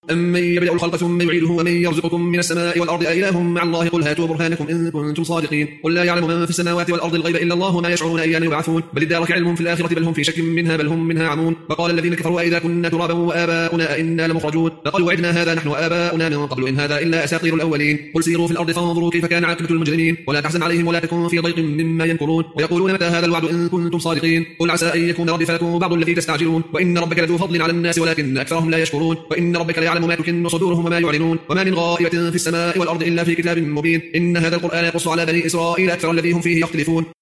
أمن يبدأ الخلق ثم يعيده ومن يرزقكم من السماء والأرض أإله مع الله قل هاتوا برهانكم إن كنتم صادقين قل لا يعلم من في السماوات والأرض الغيب إلا الله وما يشعرون أيان يبعثون بل ادارك علم في الآخرة بل هم في شك منها بل هم منها عمون وقال الذين كفروا أئذا كنا ترابا وآباؤنا أئنا لمخرجون لقد وعدنا هذا نحن وآباؤنا من قبل إن هذا إلا أساطير الأولين قل سيروا في الأرض فانظروا كيف كان عاقبة المجرمين ولا تحزن عليهم ولا تكن في ضيق مما يمكرون ويقولون متى هذا الوعد إن كنتم صادقين قل عسى أن يكون ردف لكم بعض الذي تستعجلون وإن ربك لذو فضل على الناس ولكن أكثرهم لا يشكرون وإن ربك ليعلم ما تكن صدورهم وما يعلنون وما من غائبة في السماء والأرض إلا في كتاب مبين إن هذا القرآن يقص على بني إسرائيل أكثر الذي هم فيه يختلفون